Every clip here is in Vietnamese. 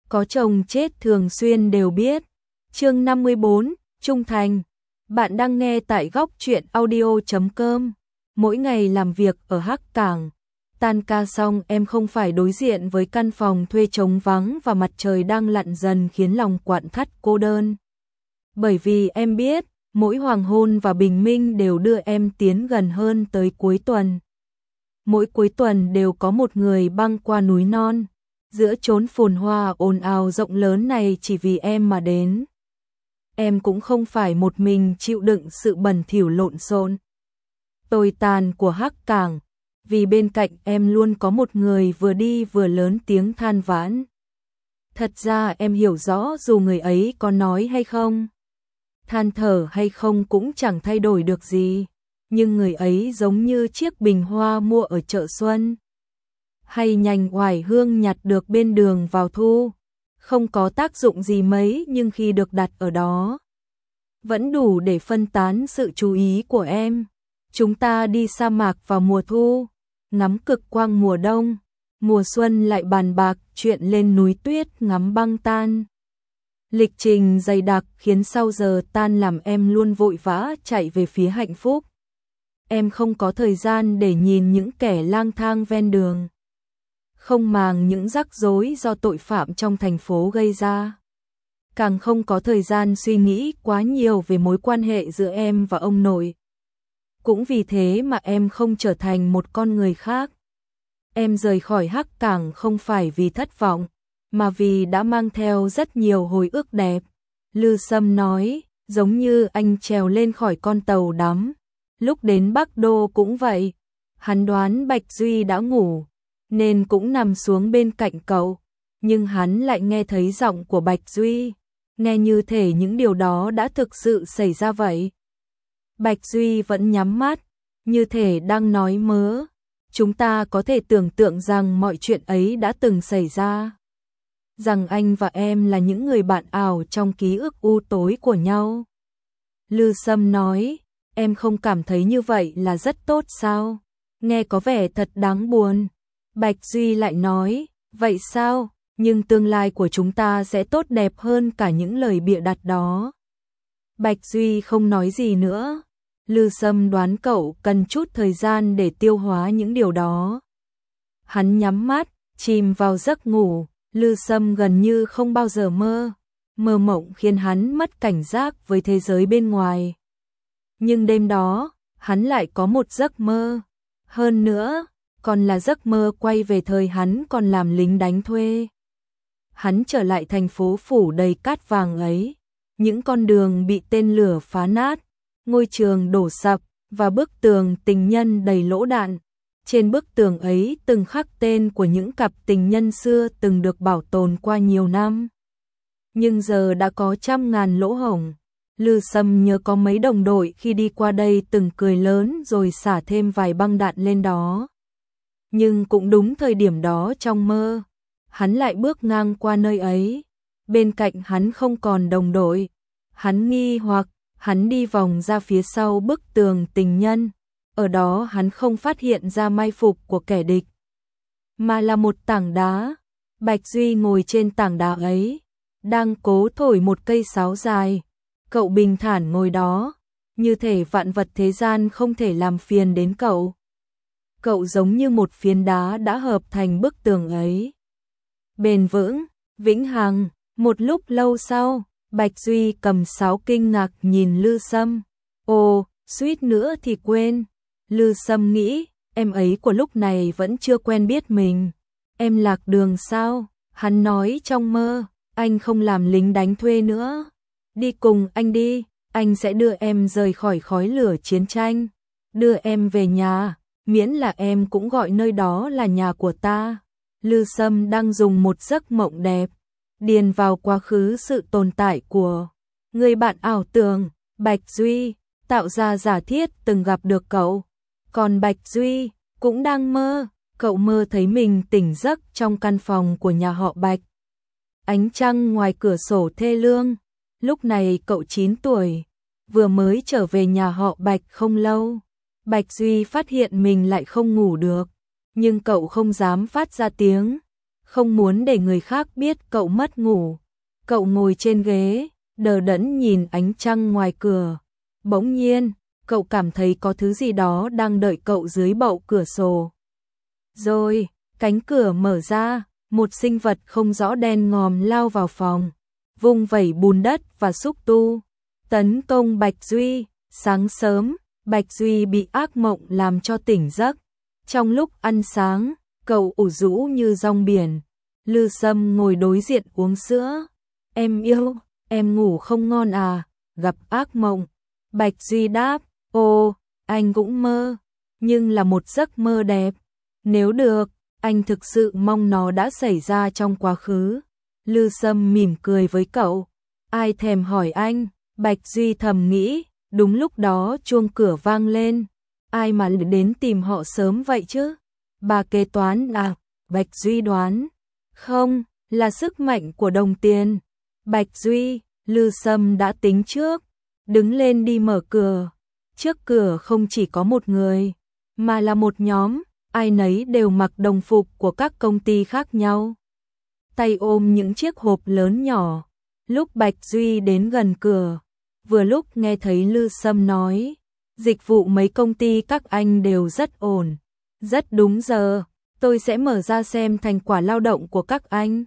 có chồng chết thường xuyên đều biết. Chương 54, Trung Thành. Bạn đang nghe tại góc truyện audio.com. Mỗi ngày làm việc ở Hắc Cảng, tan ca xong em không phải đối diện với căn phòng thuê trống vắng và mặt trời đang lặn dần khiến lòng quặn thắt cô đơn. Bởi vì em biết, mỗi hoàng hôn và bình minh đều đưa em tiến gần hơn tới cuối tuần. Mỗi cuối tuần đều có một người băng qua núi non, giữa chốn phồn hoa ồn ào rộng lớn này chỉ vì em mà đến. Em cũng không phải một mình chịu đựng sự bẩn thỉu lộn xộn, tồi tàn của Hắc Cảng, vì bên cạnh em luôn có một người vừa đi vừa lớn tiếng than vãn. Thật ra em hiểu rõ dù người ấy có nói hay không, than thở hay không cũng chẳng thay đổi được gì, nhưng người ấy giống như chiếc bình hoa mua ở chợ xuân, hay nhành oải hương nhặt được bên đường vào thu, không có tác dụng gì mấy nhưng khi được đặt ở đó, vẫn đủ để phân tán sự chú ý của em. Chúng ta đi sa mạc vào mùa thu, ngắm cực quang mùa đông, mùa xuân lại bàn bạc chuyện lên núi tuyết ngắm băng tan. Lịch trình dày đặc khiến sau giờ tan làm em luôn vội vã chạy về phía hạnh phúc. Em không có thời gian để nhìn những kẻ lang thang ven đường, không màng những rắc rối do tội phạm trong thành phố gây ra. Càng không có thời gian suy nghĩ quá nhiều về mối quan hệ giữa em và ông nội. Cũng vì thế mà em không trở thành một con người khác. Em rời khỏi Hắc Cảng không phải vì thất vọng, mà vì đã mang theo rất nhiều hồi ức đẹp. Lư Sâm nói, giống như anh trèo lên khỏi con tàu đắm. Lúc đến Bắc Đô cũng vậy. Hắn đoán Bạch Duy đã ngủ, nên cũng nằm xuống bên cạnh cậu. Nhưng hắn lại nghe thấy giọng của Bạch Duy, nghe như thể những điều đó đã thực sự xảy ra vậy. Bạch Duy vẫn nhắm mắt, như thể đang nói mớ. Chúng ta có thể tưởng tượng rằng mọi chuyện ấy đã từng xảy ra. Rằng anh và em là những người bạn ảo trong ký ức u tối của nhau. Lư Sâm nói, em không cảm thấy như vậy là rất tốt sao? Nghe có vẻ thật đáng buồn. Bạch Duy lại nói, vậy sao? Nhưng tương lai của chúng ta sẽ tốt đẹp hơn cả những lời bịa đặt đó. Bạch Duy không nói gì nữa. Lư Sâm đoán cậu cần chút thời gian để tiêu hóa những điều đó. Hắn nhắm mắt, chìm vào giấc ngủ. Lư Sâm gần như không bao giờ mơ. Mơ mộng khiến hắn mất cảnh giác với thế giới bên ngoài. Nhưng đêm đó, hắn lại có một giấc mơ. Hơn nữa, còn là giấc mơ quay về thời hắn còn làm lính đánh thuê. Hắn trở lại thành phố phủ đầy cát vàng ấy. Những con đường bị tên lửa phá nát, ngôi trường đổ sập và bức tường tình nhân đầy lỗ đạn. Trên bức tường ấy từng khắc tên của những cặp tình nhân xưa từng được bảo tồn qua nhiều năm. Nhưng giờ đã có trăm ngàn lỗ hổng. Lư Sâm nhớ có mấy đồng đội khi đi qua đây từng cười lớn rồi xả thêm vài băng đạn lên đó. Nhưng cũng đúng thời điểm đó trong mơ, hắn lại bước ngang qua nơi ấy. Bên cạnh hắn không còn đồng đội. Hắn nghi hoặc, hắn đi vòng ra phía sau bức tường tình nhân. Ở đó hắn không phát hiện ra mai phục của kẻ địch, mà là một tảng đá. Bạch Duy ngồi trên tảng đá ấy, đang cố thổi một cây sáo dài. Cậu bình thản ngồi đó, như thể vạn vật thế gian không thể làm phiền đến cậu. Cậu giống như một phiến đá đã hợp thành bức tường ấy. Bền vững, vĩnh hằng. Một lúc lâu sau, Bạch Duy cầm sáo kinh ngạc nhìn Lư Sâm. Ồ, suýt nữa thì quên. Lư Sâm nghĩ, em ấy của lúc này vẫn chưa quen biết mình. Em lạc đường sao? Hắn nói trong mơ, anh không làm lính đánh thuê nữa. Đi cùng anh đi, anh sẽ đưa em rời khỏi khói lửa chiến tranh. Đưa em về nhà, miễn là em cũng gọi nơi đó là nhà của ta. Lư Sâm đang dùng một giấc mộng đẹp, điền vào quá khứ sự tồn tại của người bạn ảo tưởng, Bạch Duy, tạo ra giả thiết từng gặp được cậu. Còn Bạch Duy cũng đang mơ, cậu mơ thấy mình tỉnh giấc trong căn phòng của nhà họ Bạch. Ánh trăng ngoài cửa sổ thê lương. Lúc này cậu 9 tuổi, vừa mới trở về nhà họ Bạch không lâu. Bạch Duy phát hiện mình lại không ngủ được, nhưng cậu không dám phát ra tiếng. không muốn để người khác biết cậu mất ngủ. Cậu ngồi trên ghế, đờ đẫn nhìn ánh trăng ngoài cửa. Bỗng nhiên, cậu cảm thấy có thứ gì đó đang đợi cậu dưới bậu cửa sổ. Rồi, cánh cửa mở ra, một sinh vật không rõ đen ngòm lao vào phòng, vung vẩy bùn đất và xúc tu, tấn công Bạch Duy. Sáng sớm, Bạch Duy bị ác mộng làm cho tỉnh giấc. Trong lúc ăn sáng, cậu ủ rũ như rong biển. Lư Sâm ngồi đối diện uống sữa. Em yêu, em ngủ không ngon à, gặp ác mộng. Bạch Duy đáp, ồ, anh cũng mơ, nhưng là một giấc mơ đẹp. Nếu được, anh thực sự mong nó đã xảy ra trong quá khứ. Lư Sâm mỉm cười với cậu. Ai thèm hỏi anh, Bạch Duy thầm nghĩ. Đúng lúc đó chuông cửa vang lên. Ai mà đến tìm họ sớm vậy chứ? Bà kế toán à? Bạch Duy đoán. Không, là sức mạnh của đồng tiền. Bạch Duy, Lư Sâm đã tính trước. Đứng lên đi mở cửa. Trước cửa không chỉ có một người, mà là một nhóm. Ai nấy đều mặc đồng phục của các công ty khác nhau. Tay ôm những chiếc hộp lớn nhỏ. Lúc Bạch Duy đến gần cửa, vừa lúc nghe thấy Lư Sâm nói, dịch vụ mấy công ty các anh đều rất ổn, rất đúng giờ, tôi sẽ mở ra xem thành quả lao động của các anh.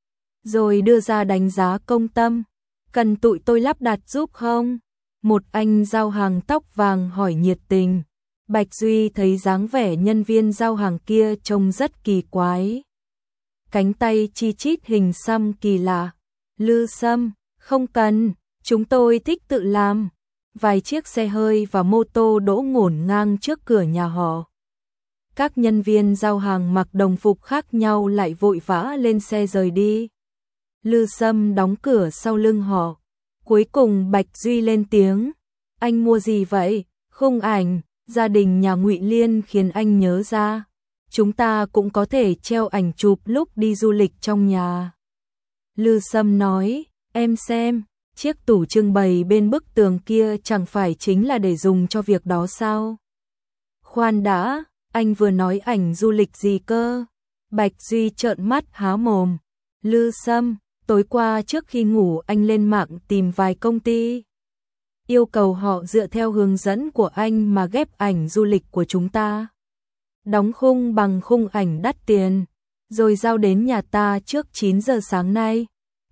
Rồi đưa ra đánh giá công tâm, cần tụi tôi lắp đặt giúp không? Một anh giao hàng tóc vàng hỏi nhiệt tình. Bạch Duy thấy dáng vẻ nhân viên giao hàng kia trông rất kỳ quái. Cánh tay chi chít hình xăm kỳ lạ. Lư Sâm, không cần. Chúng tôi thích tự làm. Vài chiếc xe hơi và mô tô đỗ ngổn ngang trước cửa nhà họ. Các nhân viên giao hàng mặc đồng phục khác nhau lại vội vã lên xe rời đi. Lư Sâm đóng cửa sau lưng họ. Cuối cùng Bạch Duy lên tiếng. Anh mua gì vậy? Khung ảnh, gia đình nhà Ngụy Liên khiến anh nhớ ra. Chúng ta cũng có thể treo ảnh chụp lúc đi du lịch trong nhà. Lư Sâm nói, em xem. Chiếc tủ trưng bày bên bức tường kia chẳng phải chính là để dùng cho việc đó sao? Khoan đã, anh vừa nói ảnh du lịch gì cơ? Bạch Duy trợn mắt há mồm. Lư Sâm, tối qua trước khi ngủ anh lên mạng tìm vài công ty. Yêu cầu họ dựa theo hướng dẫn của anh mà ghép ảnh du lịch của chúng ta. Đóng khung bằng khung ảnh đắt tiền, rồi giao đến nhà ta trước 9 giờ sáng nay.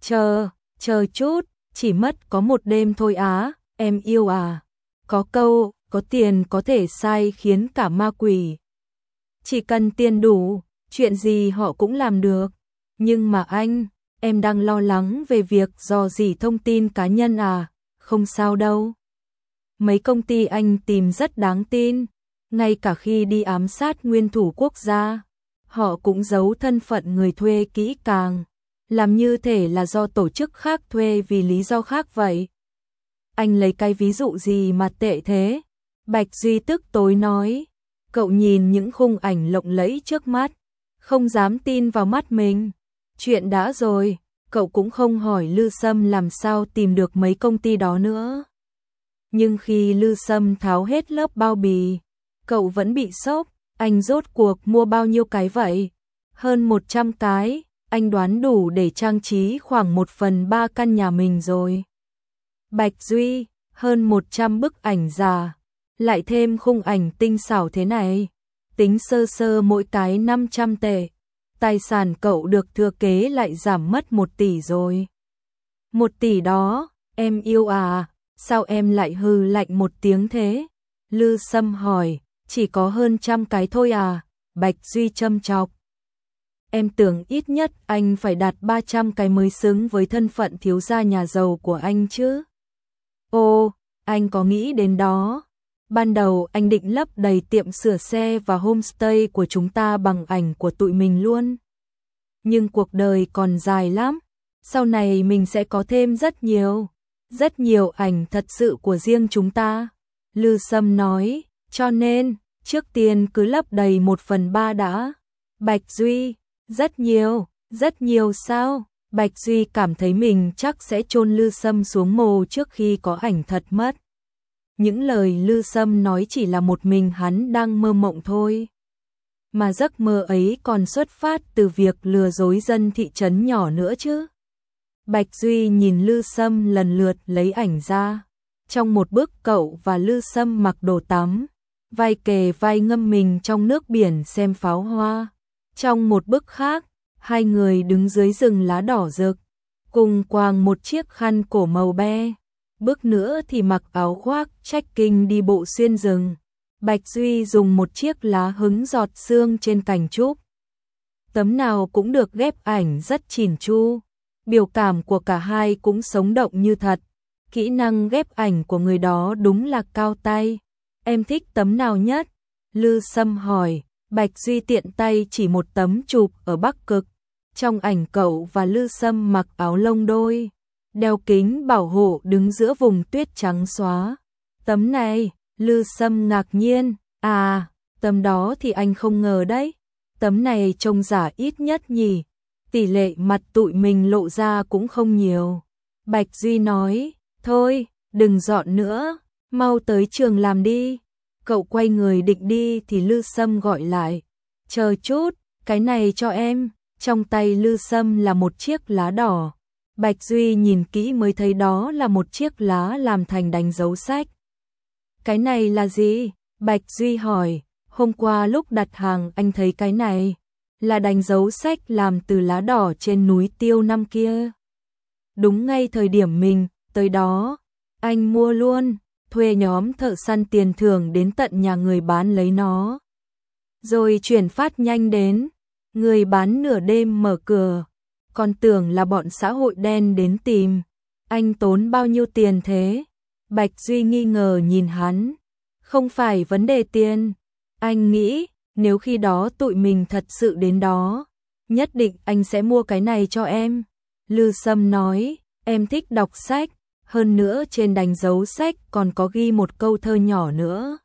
Chờ chút. Chỉ mất có một đêm thôi á, em yêu à. Có câu, có tiền có thể sai khiến cả ma quỷ. Chỉ cần tiền đủ, chuyện gì họ cũng làm được. Nhưng mà anh, em đang lo lắng về việc rò rỉ thông tin cá nhân à, không sao đâu. Mấy công ty anh tìm rất đáng tin, ngay cả khi đi ám sát nguyên thủ quốc gia, họ cũng giấu thân phận người thuê kỹ càng. Làm như thể là do tổ chức khác thuê vì lý do khác vậy. Anh lấy cái ví dụ gì mà tệ thế? Bạch Duy tức tối nói. Cậu nhìn những khung ảnh lộng lẫy trước mắt, không dám tin vào mắt mình. Chuyện đã rồi, cậu cũng không hỏi Lư Sâm làm sao tìm được mấy công ty đó nữa. Nhưng khi Lư Sâm tháo hết lớp bao bì, cậu vẫn bị sốc. Anh rốt cuộc mua bao nhiêu cái vậy? Hơn 100 cái. Anh đoán đủ để trang trí khoảng 1/3 căn nhà mình rồi. Bạch Duy, hơn 100 bức ảnh già, lại thêm khung ảnh tinh xảo thế này. Tính sơ sơ mỗi cái 500 tệ. Tài sản cậu được thừa kế lại giảm mất 1 tỷ rồi. 1 tỷ đó, em yêu à, sao em lại hừ lạnh một tiếng thế? Lư Sâm hỏi, chỉ có hơn 100 cái thôi à? Bạch Duy châm chọc. Em tưởng ít nhất anh phải đạt 300 cái mới xứng với thân phận thiếu gia nhà giàu của anh chứ. Ồ, anh có nghĩ đến đó. Ban đầu anh định lấp đầy tiệm sửa xe và homestay của chúng ta bằng ảnh của tụi mình luôn. Nhưng cuộc đời còn dài lắm. Sau này mình sẽ có thêm rất nhiều ảnh thật sự của riêng chúng ta. Lư Sâm nói, cho nên, trước tiên cứ lấp đầy 1/3 đã. Bạch Duy, rất nhiều sao? Bạch Duy cảm thấy mình chắc sẽ chôn Lư Sâm xuống mồ trước khi có ảnh thật mất. Những lời Lư Sâm nói chỉ là một mình hắn đang mơ mộng thôi. mà giấc mơ ấy còn xuất phát từ việc lừa dối dân thị trấn nhỏ nữa chứ. Bạch Duy nhìn Lư Sâm lần lượt lấy ảnh ra. Trong một bức cậu và Lư Sâm mặc đồ tắm, vai kề vai ngâm mình trong nước biển xem pháo hoa. Trong một bức khác, hai người đứng dưới rừng lá đỏ rực, cùng quàng một chiếc khăn cổ màu be. Bức nữa thì mặc áo khoác trekking đi bộ xuyên rừng. Bạch Duy dùng một chiếc lá hứng giọt sương trên cành trúc. Tấm nào cũng được ghép ảnh rất chỉn chu. Biểu cảm của cả hai cũng sống động như thật. Kỹ năng ghép ảnh của người đó đúng là cao tay. Em thích tấm nào nhất? Lư Sâm hỏi. Bạch Duy tiện tay chỉ một tấm chụp ở Bắc Cực. Trong ảnh cậu và Lư Sâm mặc áo lông đôi, đeo kính bảo hộ đứng giữa vùng tuyết trắng xóa. Tấm này, Lư Sâm ngạc nhiên. À, tấm đó thì anh không ngờ đấy. Tấm này trông giả ít nhất nhỉ. Tỷ lệ mặt tụi mình lộ ra cũng không nhiều. Bạch Duy nói, thôi, đừng dọn nữa, mau tới trường làm đi. Cậu quay người định đi thì Lư Sâm gọi lại. Chờ chút, cái này cho em. Trong tay Lư Sâm là một chiếc lá đỏ. Bạch Duy nhìn kỹ mới thấy đó là một chiếc lá làm thành đánh dấu sách. Cái này là gì? Bạch Duy hỏi. Hôm qua lúc đặt hàng anh thấy cái này. Là đánh dấu sách làm từ lá đỏ trên núi Tiêu năm kia. Đúng ngay thời điểm mình tới đó, anh mua luôn, thuê nhóm thợ săn tiền thưởng đến tận nhà người bán lấy nó. Rồi chuyển phát nhanh đến, người bán nửa đêm mở cửa, còn tưởng là bọn xã hội đen đến tìm. Anh tốn bao nhiêu tiền thế? Bạch Duy nghi ngờ nhìn hắn. Không phải vấn đề tiền, anh nghĩ nếu khi đó tụi mình thật sự đến đó, nhất định anh sẽ mua cái này cho em. Lư Sâm nói, em thích đọc sách, hơn nữa trên đánh dấu sách còn có ghi một câu thơ nhỏ nữa.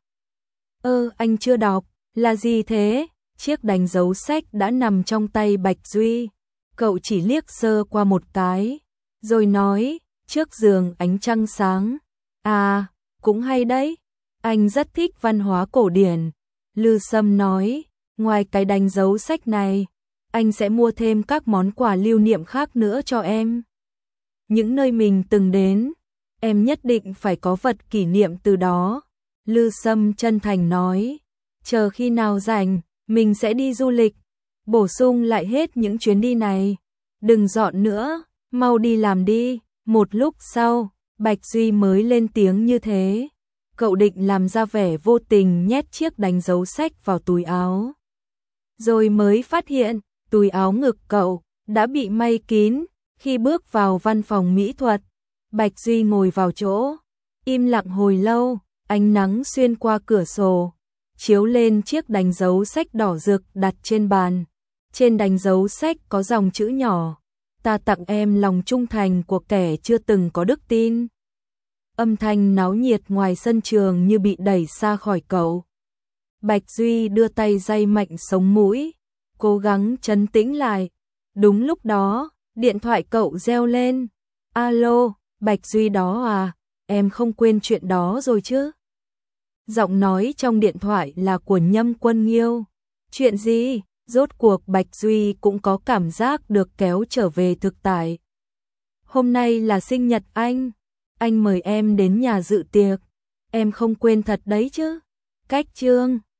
Anh chưa đọc, là gì thế? Chiếc đánh dấu sách đã nằm trong tay Bạch Duy. Cậu chỉ liếc sơ qua một cái, rồi nói, trước giường ánh trăng sáng. À, cũng hay đấy, anh rất thích văn hóa cổ điển. Lư Sâm nói, ngoài cái đánh dấu sách này, anh sẽ mua thêm các món quà lưu niệm khác nữa cho em. Những nơi mình từng đến, em nhất định phải có vật kỷ niệm từ đó. Lư Sâm chân thành nói, chờ khi nào rảnh, mình sẽ đi du lịch, bổ sung lại hết những chuyến đi này. Đừng dọn nữa, mau đi làm đi. Một lúc sau, Bạch Duy mới lên tiếng như thế. Cậu định làm ra vẻ vô tình nhét chiếc đánh dấu sách vào túi áo. Rồi mới phát hiện, túi áo ngực cậu đã bị may kín. Khi bước vào văn phòng mỹ thuật, Bạch Duy ngồi vào chỗ, im lặng hồi lâu, ánh nắng xuyên qua cửa sổ, chiếu lên chiếc đánh dấu sách đỏ rực đặt trên bàn. Trên đánh dấu sách có dòng chữ nhỏ, ta tặng em lòng trung thành của kẻ chưa từng có đức tin. Âm thanh náo nhiệt ngoài sân trường như bị đẩy xa khỏi cậu. Bạch Duy đưa tay day mạnh sống mũi, cố gắng trấn tĩnh lại. Đúng lúc đó, điện thoại cậu reo lên. Alo, Bạch Duy đó à, em không quên chuyện đó rồi chứ? Giọng nói trong điện thoại là của Nhâm Quân Nghiêu. Chuyện gì? Rốt cuộc Bạch Duy cũng có cảm giác được kéo trở về thực tại. Hôm nay là sinh nhật anh mời em đến nhà dự tiệc. Em không quên thật đấy chứ? Cách chương